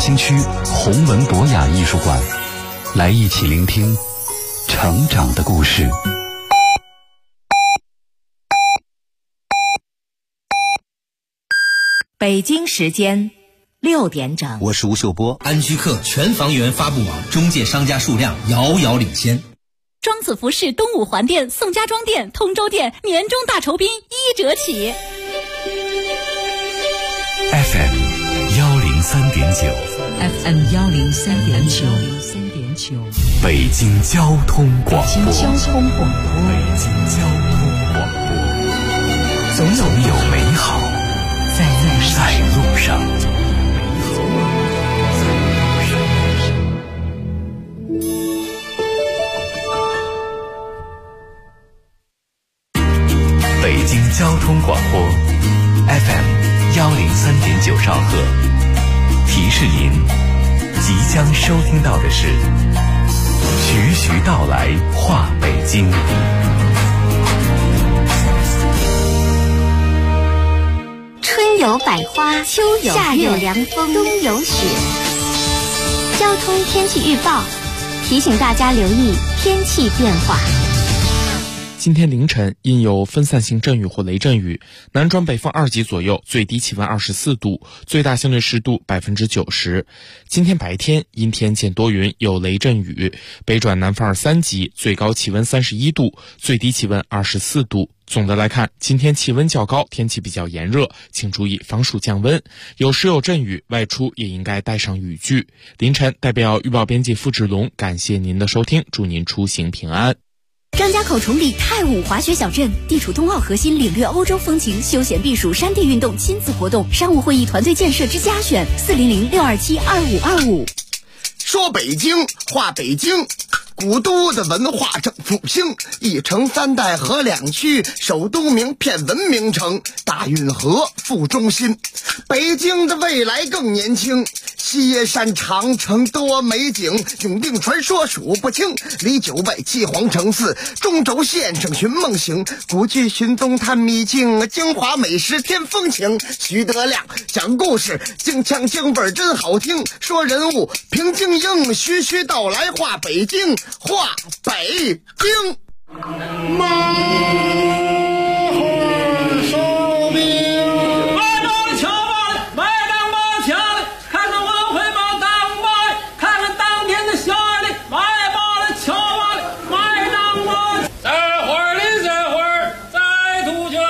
兴区弘文博雅艺术馆，来一起聆听成长的故事。 北京时间6点整， 我是吴秀波。 安居客全房源发布网中介商家数量遥遥领先。 庄子服饰东五环店、宋家庄店、通州店年终大酬宾1折起。 FM 103.9 北京交通广播，总有美好在路上。北京交通广播 FM 103.9兆赫，提示您即将收听到的是徐徐道来话北京。 春有百花，秋有夏有凉风，冬有雪。交通天气预报提醒大家留意天气变化。 今天凌晨因有分散性阵雨或雷阵雨，南转北风2级左右，最低气温24度，最大相对湿度90%。今天白天阴天见多云，有雷阵雨，北转南风3级，最高气温31度，最低气温24度。总的来看，今天气温较高，天气比较炎热，请注意防暑降温。有时有阵雨，外出也应该带上雨具。凌晨代表预报编辑付志龙感谢您的收听，祝您出行平安。 张家口崇礼太武滑雪小镇地处冬奥核心，领略欧洲风情，休闲避暑，山地运动，亲子活动，商务会议，团队建设之家选400-627-2525。 说北京话北京，古都的文化正复兴，一城三代河2区，首都名片文明城，大运河副中心。北京的未来更年轻，西耶山长城多美景，永定传说数不清，离9外7皇城4，中轴线上寻梦行，古剧寻踪探秘境，京华美食添风情。徐德亮讲故事，京腔京味真好听，说人物平京英，徐徐道来话北京，话北京。马会收兵， 外邦瞧吧，外当帮瞧的，看看晚会帮当吧，看看当天的小案例，外邦的瞧吧的，外当帮。在花里在花，在杜鹃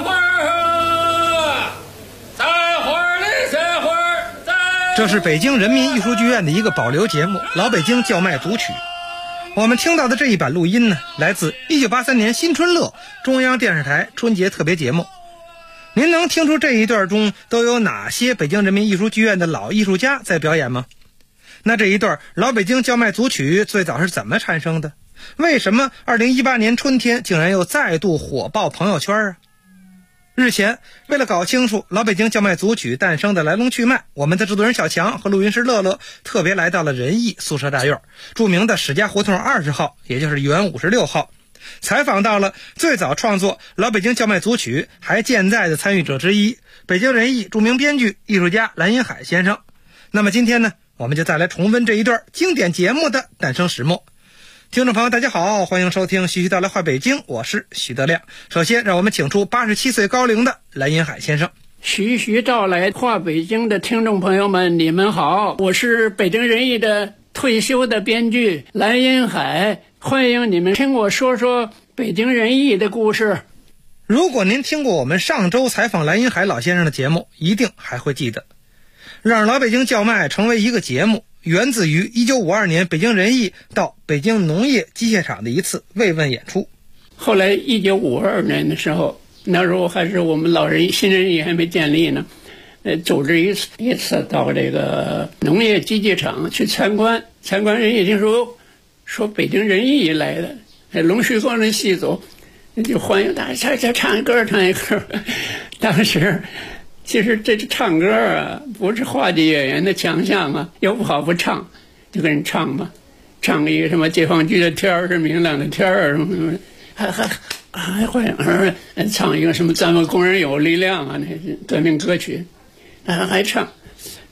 花，在花里在花，在。 这是北京人民艺术剧院的一个保留节目《老北京叫卖组曲》。我们听到的这一版录音呢，来自1983年新春乐中央电视台春节特别节目。您能听出这一段中都有哪些北京人民艺术剧院的老艺术家在表演吗？那这一段老北京叫卖组曲最早是怎么产生的？为什么2018年春天竟然又再度火爆朋友圈啊？日前，为了搞清楚老北京叫卖组曲诞生的来龙去脉，我们的制作人小强和录音师乐乐特别来到了仁义宿舍大院著名的史家胡同20号，也就是原56号，采访到了最早创作老北京叫卖组曲还健在的参与者之一，北京人艺著名编剧艺术家蓝荫海先生。那么今天呢，我们就再来重温这一段经典节目的诞生始末。听众朋友大家好，欢迎收听徐徐道来话北京，我是徐德亮。首先让我们请出87岁高龄的蓝荫海先生。 徐徐道来话北京的听众朋友们，你们好，我是北京人艺的退休的编剧蓝荫海，欢迎你们听我说说北京人艺的故事。 如果您听过我们上周采访蓝荫海老先生的节目，一定还会记得，让老北京叫卖成为一个节目，源自于1952年北京人艺到北京农业机械厂的一次慰问演出。 后来1952年的时候，那时候还是我们老人新人艺还没建立呢，组织一次到这个农业机械厂去参观，人一听说北京人艺来的，龙须光的戏组就欢迎大家唱一歌。当时其实这唱歌啊，不是话剧演员的强项啊，又不好不唱，就跟人唱吧，唱一个什么解放军的天儿是明亮的天儿，什么还欢迎唱一个什么咱们工人有力量啊，那是革命歌曲，还唱。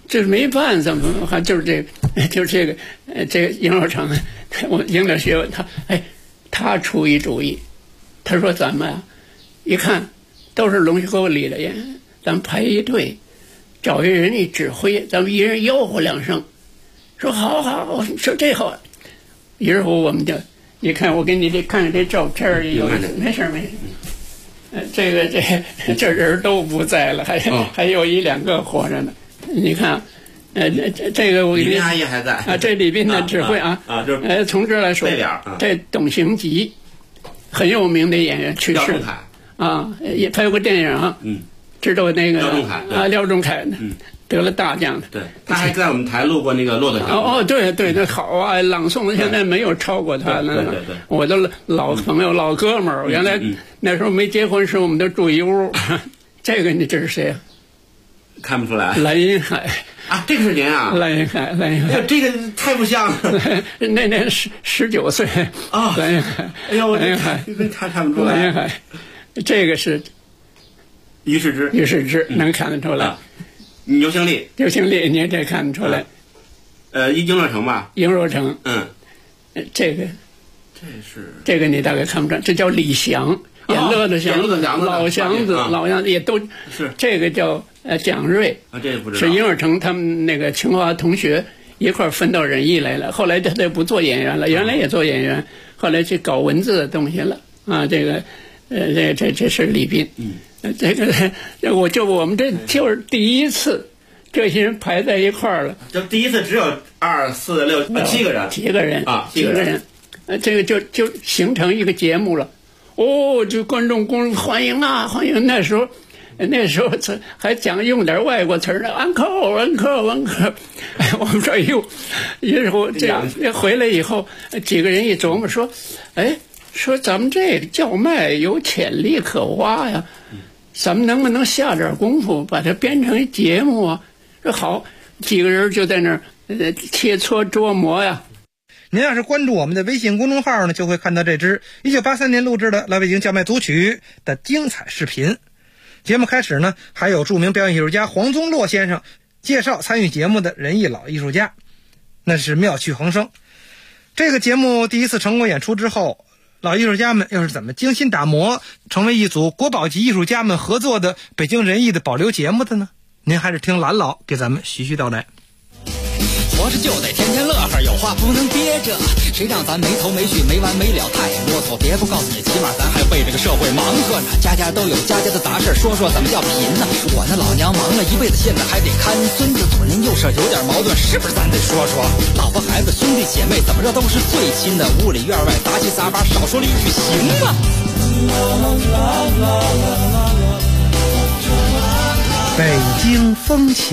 这没办法，还就是这个杨老成，我应了学问，他出一主意，他说咱们啊，一看都是龙须沟里的人，咱们排一队，找一人一指挥，咱们一人吆喝2声，说好，说这好，一会儿我们就，你看我给你看看这照片有，没事。这人都不在了，还有1-2个活着呢。你看，这个我李斌阿姨还在啊，这李斌的指挥就是从这来说，这董行吉很有名的演员去世啊，也拍过电影知道那个廖仲恺得了大奖的， 对，他还在我们台录过那个《骆驼祥子》。 对，那好啊，朗诵现在没有超过他了。 对， 我的老朋友、老哥们儿，原来那时候没结婚时，我们都住一屋。这个你这是谁啊？ 看不出来。 蓝银海啊，这个是您啊？ 蓝银海， 这个太不像了。 那年19岁啊， 蓝银海。 哎呦， 蓝银海， 他看不出来。 蓝银海，这个是于世之， 能看得出来。 刘兴利， 你也这看得出来。 英若诚吧？ 英若诚，这个你大概看不出来，这叫李祥，演乐的祥子，老祥子也都是。 这个叫蒋瑞啊，这不知道。 是英若诚他们那个清华同学一块分到人艺来了，后来他不做演员了，原来也做演员，后来去搞文字的东西了啊。这个这是李斌。我们这就是第一次，这些人排在一块儿了。 就第一次只有2、4、6、7个人， 几个人啊，7个人， 这个就形成一个节目了。就观众欢迎啊，欢迎！那时候还用点外国词呢 ，uncle。我们说一会儿这回来以后，几个人一琢磨说，说咱们这个叫卖有潜力可挖呀。咱们能不能下点功夫把它编成一节目啊？这好，几个人就在那儿切磋琢磨呀。 您要是关注我们的微信公众号呢，就会看到这支1983年录制的老北京叫卖组曲的精彩视频。节目开始呢，还有著名表演艺术家黄宗洛先生介绍参与节目的人艺老艺术家，那是妙趣横生。这个节目第一次成功演出之后，老艺术家们又是怎么精心打磨，成为一组国宝级艺术家们合作的北京人艺的保留节目的呢？您还是听蓝老给咱们徐徐道来。 活着就得天天乐呵，有话不能憋着，谁让咱没头没绪没完没了太啰嗦。别不告诉你，起码咱还为这个社会忙活呢。家家都有家家的杂事，说怎么叫贫呢？我那老娘忙了一辈子，现在还得看孙子，左邻右舍有点矛盾，是不是咱得说？老婆孩子兄弟姐妹怎么着都是最亲的，屋里院外杂七杂八，少说了一句行吗？ 北京风情。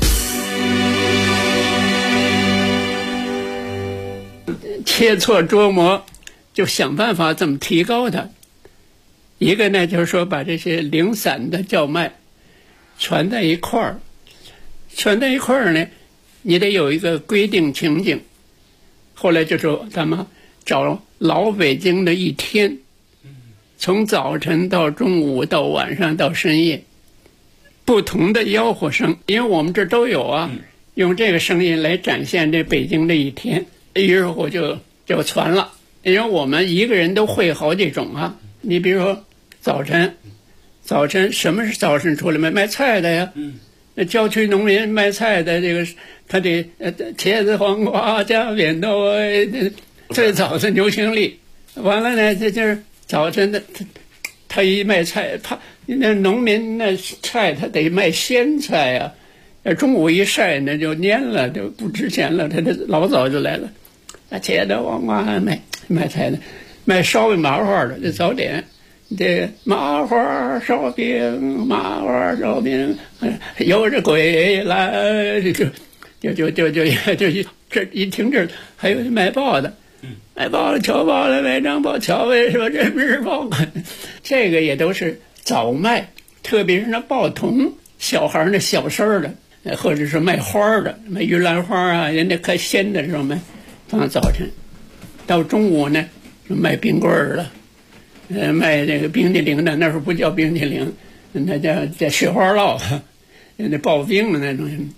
切磋琢磨，就想办法怎么提高它。一个呢，就是说把这些零散的叫卖传在一块儿，呢，你得有一个规定情景。后来就说咱们找老北京的一天，从早晨到中午到晚上到深夜，不同的吆喝声，因为我们这都有啊，用这个声音来展现这北京的一天。于是我就传了，因为我们一个人都会好几种啊。你比如说早晨什么是早晨出来卖菜的呀？那郊区农民卖菜的，这个他得茄子、黄瓜加扁豆，最早是牛兴利。完了呢，这就是早晨的他一卖菜，那农民那菜他得卖鲜菜啊。中午一晒那就蔫了，就不值钱了。他老早就来了。茄子、黄瓜卖菜的，卖烧饼麻花的，这早点，这麻花烧饼，有这鬼来，就这一听这还有卖报的，卖报的侨报的卖张报，侨为什么人民日报？这个也都是早卖，特别是那报童小孩那小声的，或者是卖花的，卖玉兰花啊，人家开鲜的时候卖。放早晨，到中午呢，卖冰棍儿了，卖这个冰激凌的，那时候不叫冰激凌，那叫雪花酪，那刨冰的那种。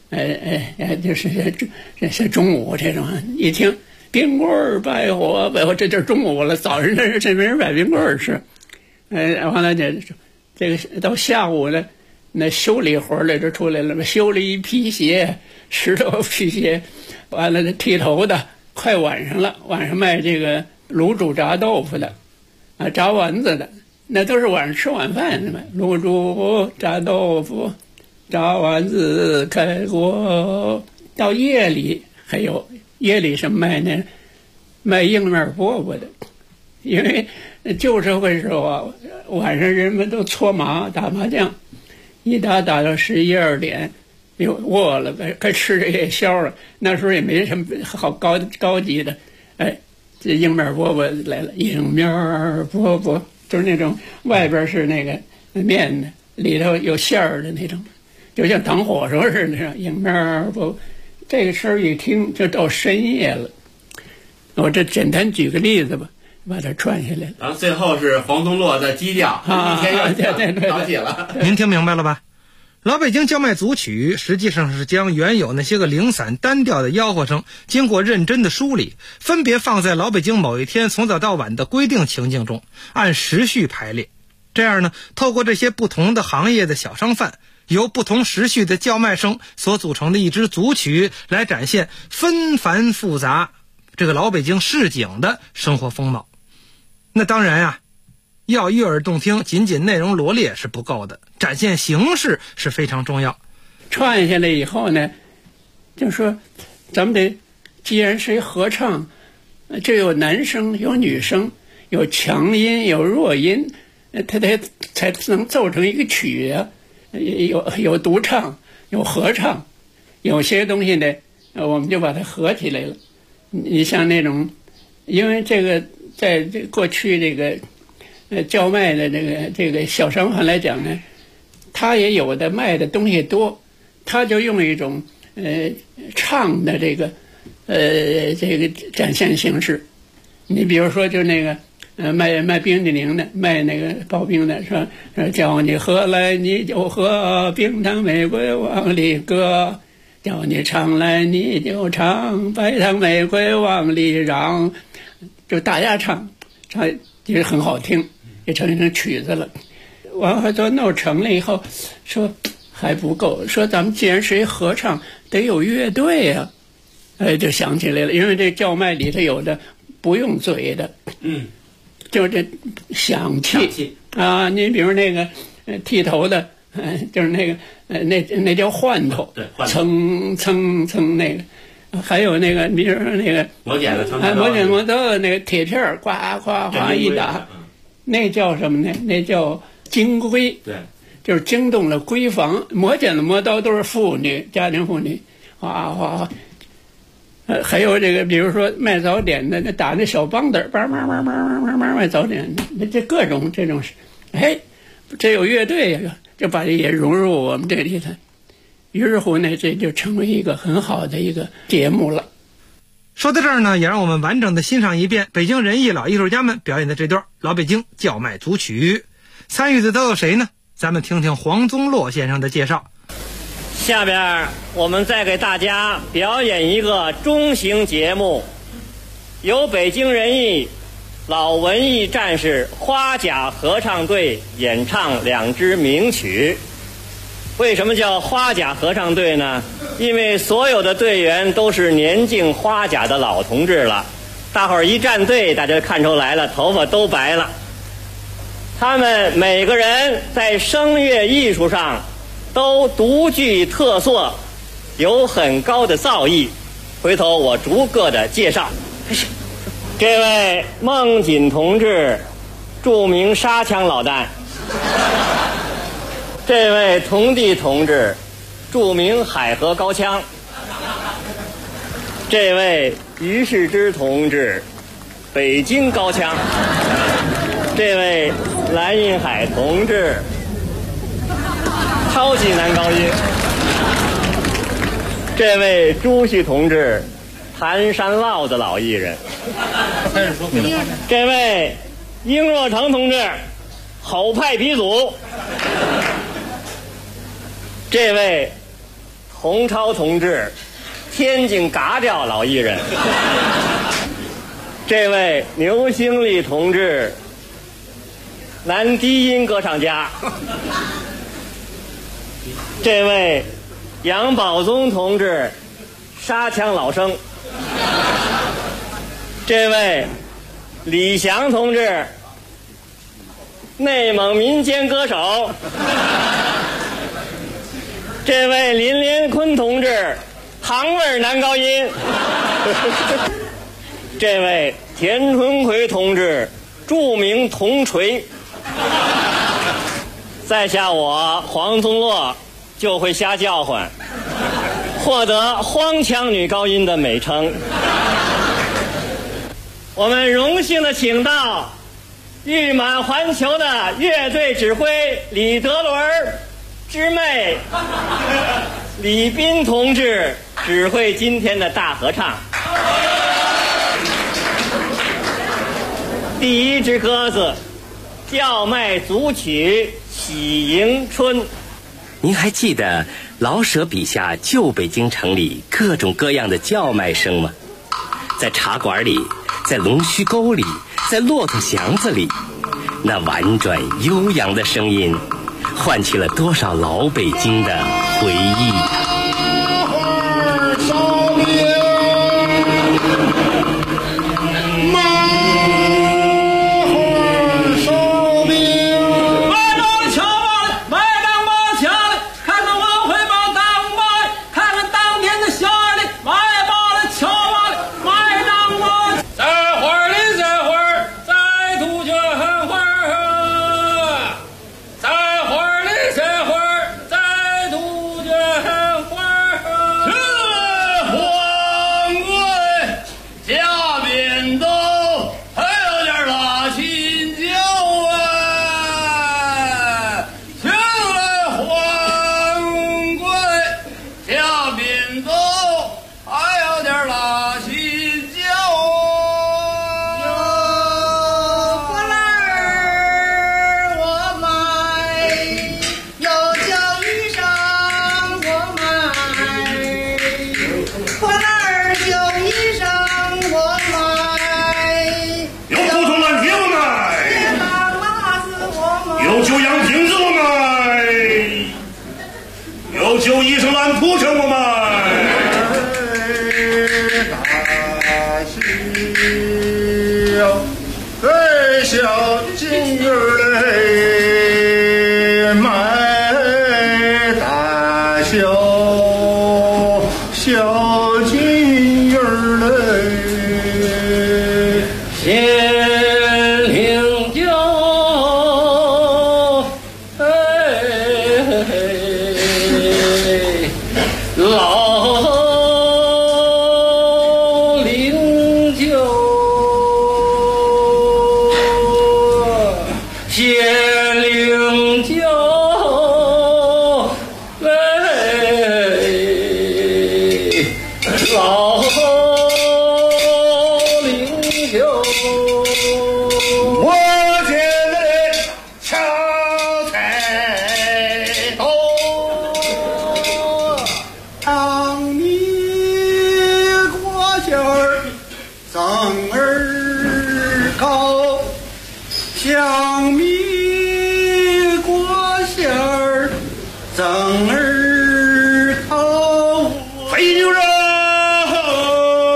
就是这是中午这种，一听冰棍儿拜火，这就是中午了。早上这没人买冰棍儿吃，完了这个到下午呢，那修理活儿就出来了，修理皮鞋、石头皮鞋，完了这剃头的，快晚上了，晚上卖这个卤煮炸豆腐的，炸丸子的，那都是晚上吃晚饭的嘛。卤煮炸豆腐。炸丸子开锅，到夜里还有夜里是卖硬面饽饽的，因为旧社会时候啊，晚上人们都搓麻打麻将，一打到11、12点，又饿了，该吃这夜宵了。那时候也没什么好高级的，这硬面饽饽来了，硬面饽饽就是那种外边是那个面的，里头有馅儿的那种。就像糖火烧似的，迎面不，这个声儿一听就到深夜了。我这简单举个例子吧，把它串下来了。 然后最后是黄宗洛的基调，一天又好起了。 您听明白了吧？老北京叫卖组曲实际上是将原有那些个零散单调的吆喝声，经过认真的梳理，分别放在老北京某一天从早到晚的规定情境中，按时序排列。这样呢，透过这些不同的行业的小商贩，由不同时序的叫卖声所组成的一支组曲，来展现纷繁复杂这个老北京市井的生活风貌。那当然啊，要悦耳动听，仅仅内容罗列是不够的，展现形式是非常重要。 串下来以后呢，就说咱们得，既然是合唱，就有男声有女声，有强音有弱音，它才能奏成一个曲啊。有独唱，有合唱，有些东西呢，我们就把它合起来了。你像那种，因为这个在这过去这个叫卖的这个小商贩来讲呢，他也有的卖的东西多，他就用一种唱的这个展现形式。你比如说就那个。卖冰激凌的，卖那个刨冰的，说叫你喝来你就喝，冰糖玫瑰往里搁，叫你唱来你就唱，白糖玫瑰往里嚷，就大家唱也很好听，也成曲子了。完了都弄成了以后，说还不够，说咱们既然是一合唱，得有乐队啊，就想起来了，因为这叫卖里头有的不用嘴的，就是这响气啊，你比如那个剃头的，就是那个那叫换头， 对， 蹭蹭蹭那个，还有那个，比如说那个磨剪子， 磨豆那个铁片，呱呱呱一打，那叫什么呢？那叫惊闺， 对， 就是惊动了闺房。磨剪子磨刀都是妇女，家庭妇女，哗哗。还有这个，比如说卖早点的，那打那小梆子，卖早点的，这各种这种，这有乐队呀，就把这也融入我们这里头。于是乎呢，这就成为一个很好的一个节目了。 说到这儿呢，也让我们完整的欣赏一遍北京人艺老艺术家们表演的这段老北京叫卖组曲。参与的都有谁呢？咱们听听黄宗洛先生的介绍。 下边我们再给大家表演一个中型节目，由北京人艺老文艺战士花甲合唱队演唱2支名曲。为什么叫花甲合唱队呢？因为所有的队员都是年近花甲的老同志了，大伙儿一站队，大家看出来了，头发都白了。他们每个人在声乐艺术上都独具特色，有很高的造诣。回头我逐个的介绍。这位孟锦同志，著名沙枪老旦；这位童弟同志，著名海河高腔；这位于世之同志，北京高腔；这位蓝荫海同志，超级男高音；这位朱旭同志，谭山烙的老艺人；这位殷若成同志，吼派鼻祖；这位洪超同志，天津嘎调老艺人；这位牛兴利同志，男低音歌唱家；这位杨宝宗同志，沙腔老生；这位李翔同志，内蒙民间歌手；这位林连坤同志，杭味男高音；这位田春奎同志，著名铜锤。在下我黄宗洛就会瞎叫唤，获得荒腔女高音的美称。我们荣幸的请到誉满环球的乐队指挥李德伦之妹李斌同志指挥今天的大合唱。第一支鸽子，叫卖组曲《喜迎春》。 您还记得老舍笔下旧北京城里各种各样的叫卖声吗？在茶馆里，在龙须沟里，在骆驼祥子里，那婉转悠扬的声音唤起了多少老北京的回忆啊。 旧衣裳蓝铺成我们大小金鱼嘞，买大小金鱼嘞， 千灵酒，老灵酒，千灵酒，老灵酒。 我觉得敲菜刀，当你过线儿增儿高，香米过线儿增儿高，肥牛肉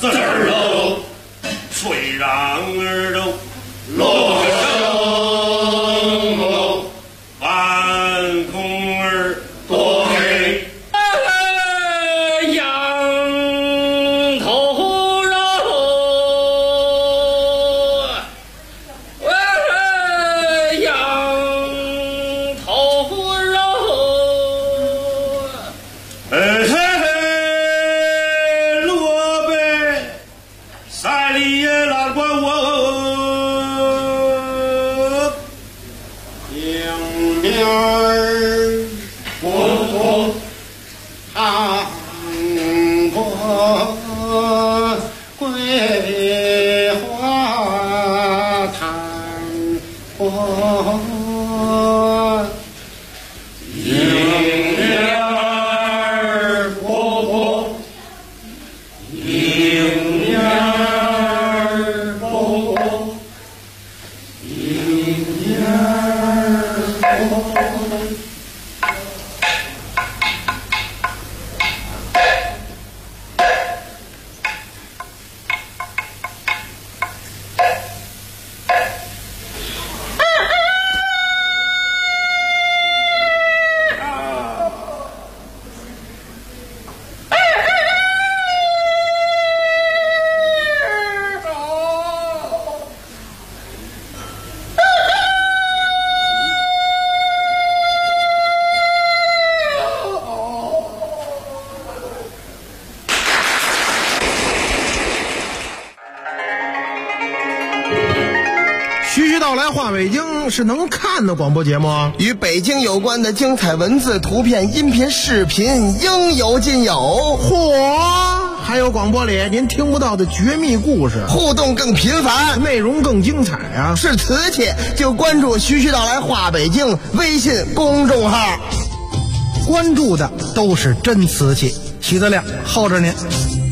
滋儿喽，吹让儿喽，落声喽，晚空儿多黑。 羊头肉，羊头肉， 嘿嘿，罗贝，赛里也拉过我，迎面儿我唱过桂花滩过。 徐徐道来话北京是能看的广播节目， 与北京有关的精彩文字、图片、音频、视频应有尽有。 嚯！还有广播里您听不到的绝密故事， 互动更频繁， 内容更精彩啊！ 是瓷器就关注徐徐道来话北京微信公众号， 关注的都是真瓷器。徐德亮候着您。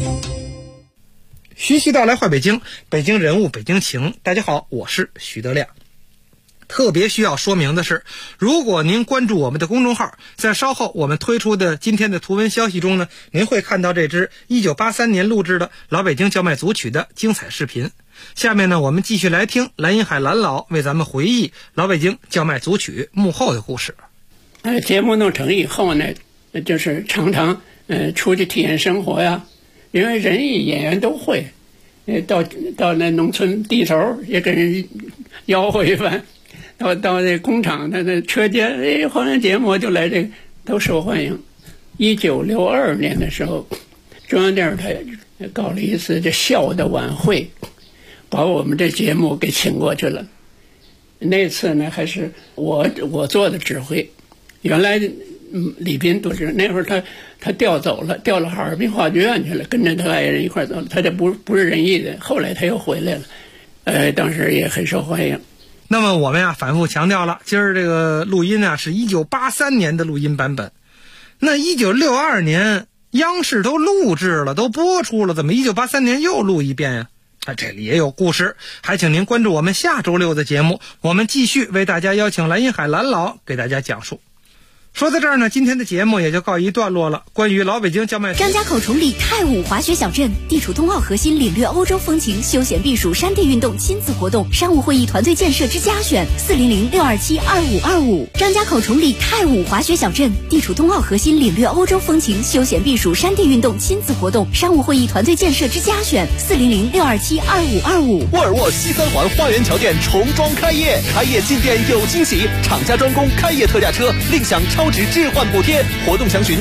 徐徐道来话北京，北京人物，北京情。大家好，我是徐德亮。特别需要说明的是，如果您关注我们的公众号，在稍后我们推出的今天的图文消息中呢，您会看到这支1983年录制的老北京叫卖组曲的精彩视频。下面呢，我们继续来听蓝银海蓝老为咱们回忆老北京叫卖组曲幕后的故事。 节目弄成以后呢，就是常常出去体验生活呀，因为人艺演员都会，到那农村地头也跟人吆喝一番，到那工厂那车间，好像节目就来这个都受欢迎。1962年的时候，中央电视台搞了一次这笑的晚会，把我们这节目给请过去了。那次呢，还是我做的指挥。原来李斌都是那会儿他调走了，调了哈尔滨话剧院去了，跟着他爱人一块走了。他这不是人艺的，后来他又回来了，当时也很受欢迎。 那么我们呀反复强调了，今儿这个录音啊是1983年的录音版本。那1962年央视都录制了，都播出了，怎么1983年又录一遍呀？这里也有故事，还请您关注我们下周六的节目，我们继续为大家邀请蓝银海蓝老给大家讲述。说到这儿呢，今天的节目也就告一段落了。关于老北京叫卖张家口崇礼太武滑雪小镇，地处冬奥核心，领略欧洲风情，休闲避暑，山地运动，亲子活动，商务会议，团队建设之家选，400-627-2525。张家口崇礼太武滑雪小镇，地处冬奥核心，领略欧洲风情，休闲避暑，山地运动，亲子活动，商务会议，团队建设之家选，400-627-2525。 沃尔沃西三环花园桥店重装开业，开业进店有惊喜，厂家专供开业特价车，另享超值置换补贴，活动详询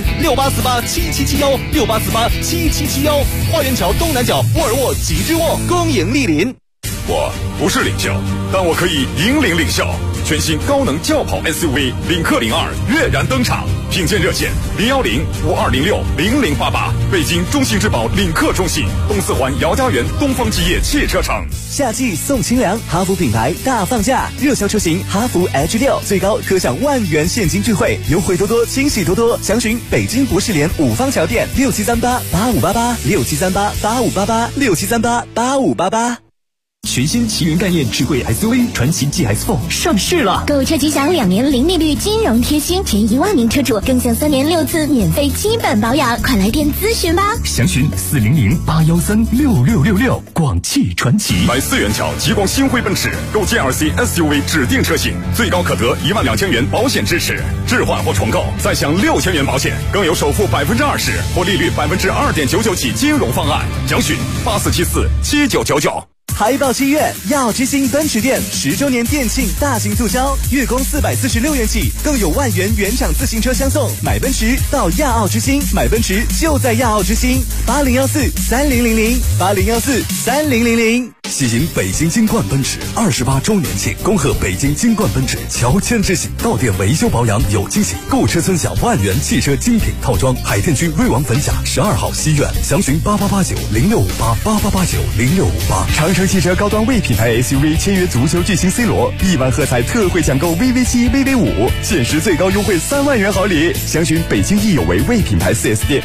68487771，68487771。花园桥东南角沃尔沃极致沃，恭迎莅临。 我不是领校，但我可以引领领校。全新高能轿跑 SUV 领克02跃然登场，品鉴热线010-5206-0088，北京中信质保领克中信，东四环姚家园东方基业汽车城。 夏季送清凉，哈弗品牌大放价，热销车型哈弗 H6最高可享10000元现金钜惠，优惠多多，惊喜多多。详询北京博士联五方桥店67388588，67388588，67388588。 全新奇云概念智慧 SUV 传祺 GS4 上市了， 购车即享2年零利率金融贴心，前1万名车主更享3年6次免费基本保养，快来电咨询吧。 详询400-813-6666。广汽传祺。 买4元桥极光星辉奔驰，购 GLC SUV 指定车型，最高可得12000元保险支持，置换或重购再享6000元保险，更有首付20%或利率2.99%起金融方案。详询84747999。 海豹7月，亚奥之星奔驰店10周年店庆大型促销，月供446元起，更有万元原厂自行车相送。买奔驰到亚奥之星，买奔驰就在亚奥之星。80143000，80143000。 喜迎北京金冠奔驰28周年庆，恭贺北京金冠奔驰乔迁之喜，到店维修保养有惊喜，购车尊享万元汽车精品套装。海淀区瑞王粉甲12号西苑，详询88890658，88890658。 长城汽车高端魏品牌 SUV 签约足球巨星 C 罗，1万喝彩特惠抢购 VV7、VV5，限时最高优惠3万元好礼。详询北京易有为魏品牌4S店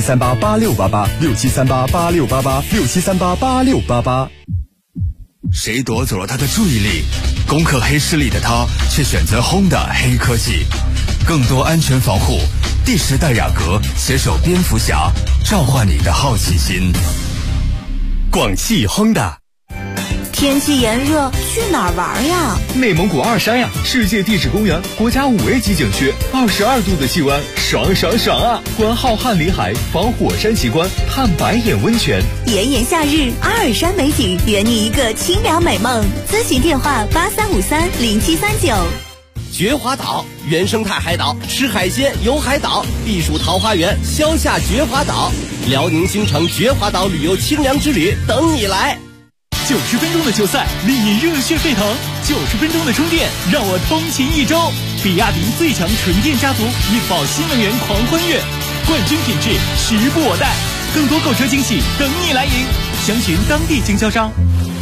，67388688，67388688，67388688。 谁夺走了他的注意力？攻克黑势力的他却选择 Honda 黑科技，更多安全防护。第10代雅阁携手蝙蝠侠，召唤你的好奇心。 广汽 Honda。 天气炎热，去哪儿玩呀？ 内蒙古二山呀，世界地质公园，国家5A级景区，22度的气温，爽爽爽啊！观浩瀚林海，访火山奇观，探白眼温泉。 炎炎夏日，阿尔山美景，圆你一个清凉美梦。咨询电话83530739。 绝华岛，原生态海岛，吃海鲜游海岛，避暑桃花源，消夏绝华岛，辽宁新城绝华岛旅游清凉之旅等你来。 90分钟的球赛令你热血沸腾，90分钟的充电让我通勤1周。比亚迪最强纯电家族，印宝新能源狂欢悦，冠军品质时不我待，更多购车惊喜等你来赢。详询当地经销商。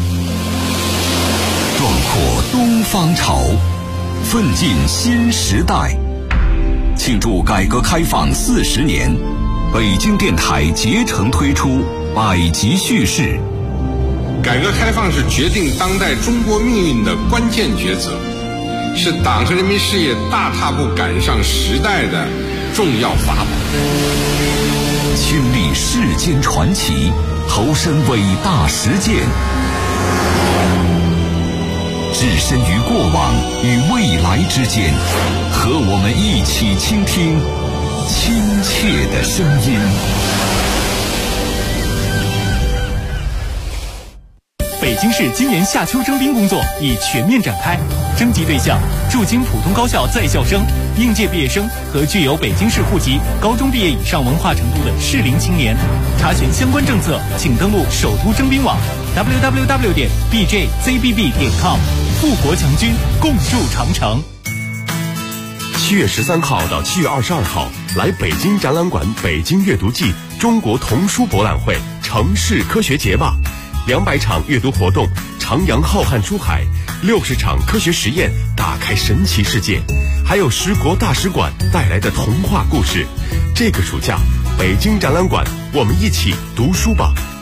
壮阔东方潮，奋进新时代。庆祝改革开放40年，北京电台竭诚推出百集叙事。 改革开放是决定当代中国命运的关键抉择，是党和人民事业大踏步赶上时代的重要法宝。 亲历世间传奇，投身伟大实践，置身于过往与未来之间，和我们一起倾听亲切的声音。 北京市今年夏秋征兵工作已全面展开，征集对象驻京普通高校在校生、应届毕业生和具有北京市户籍、高中毕业以上文化程度的适龄青年。查询相关政策，请登录首都征兵网 www.bjzbb.com。富国强军，共筑长城。 7月13号到7月22号，来北京展览馆北京阅读季中国童书博览会城市科学节吧，200场阅读活动，徜徉浩瀚书海，60场科学实验，打开神奇世界，还有10国大使馆带来的童话故事。这个暑假，北京展览馆，我们一起读书吧。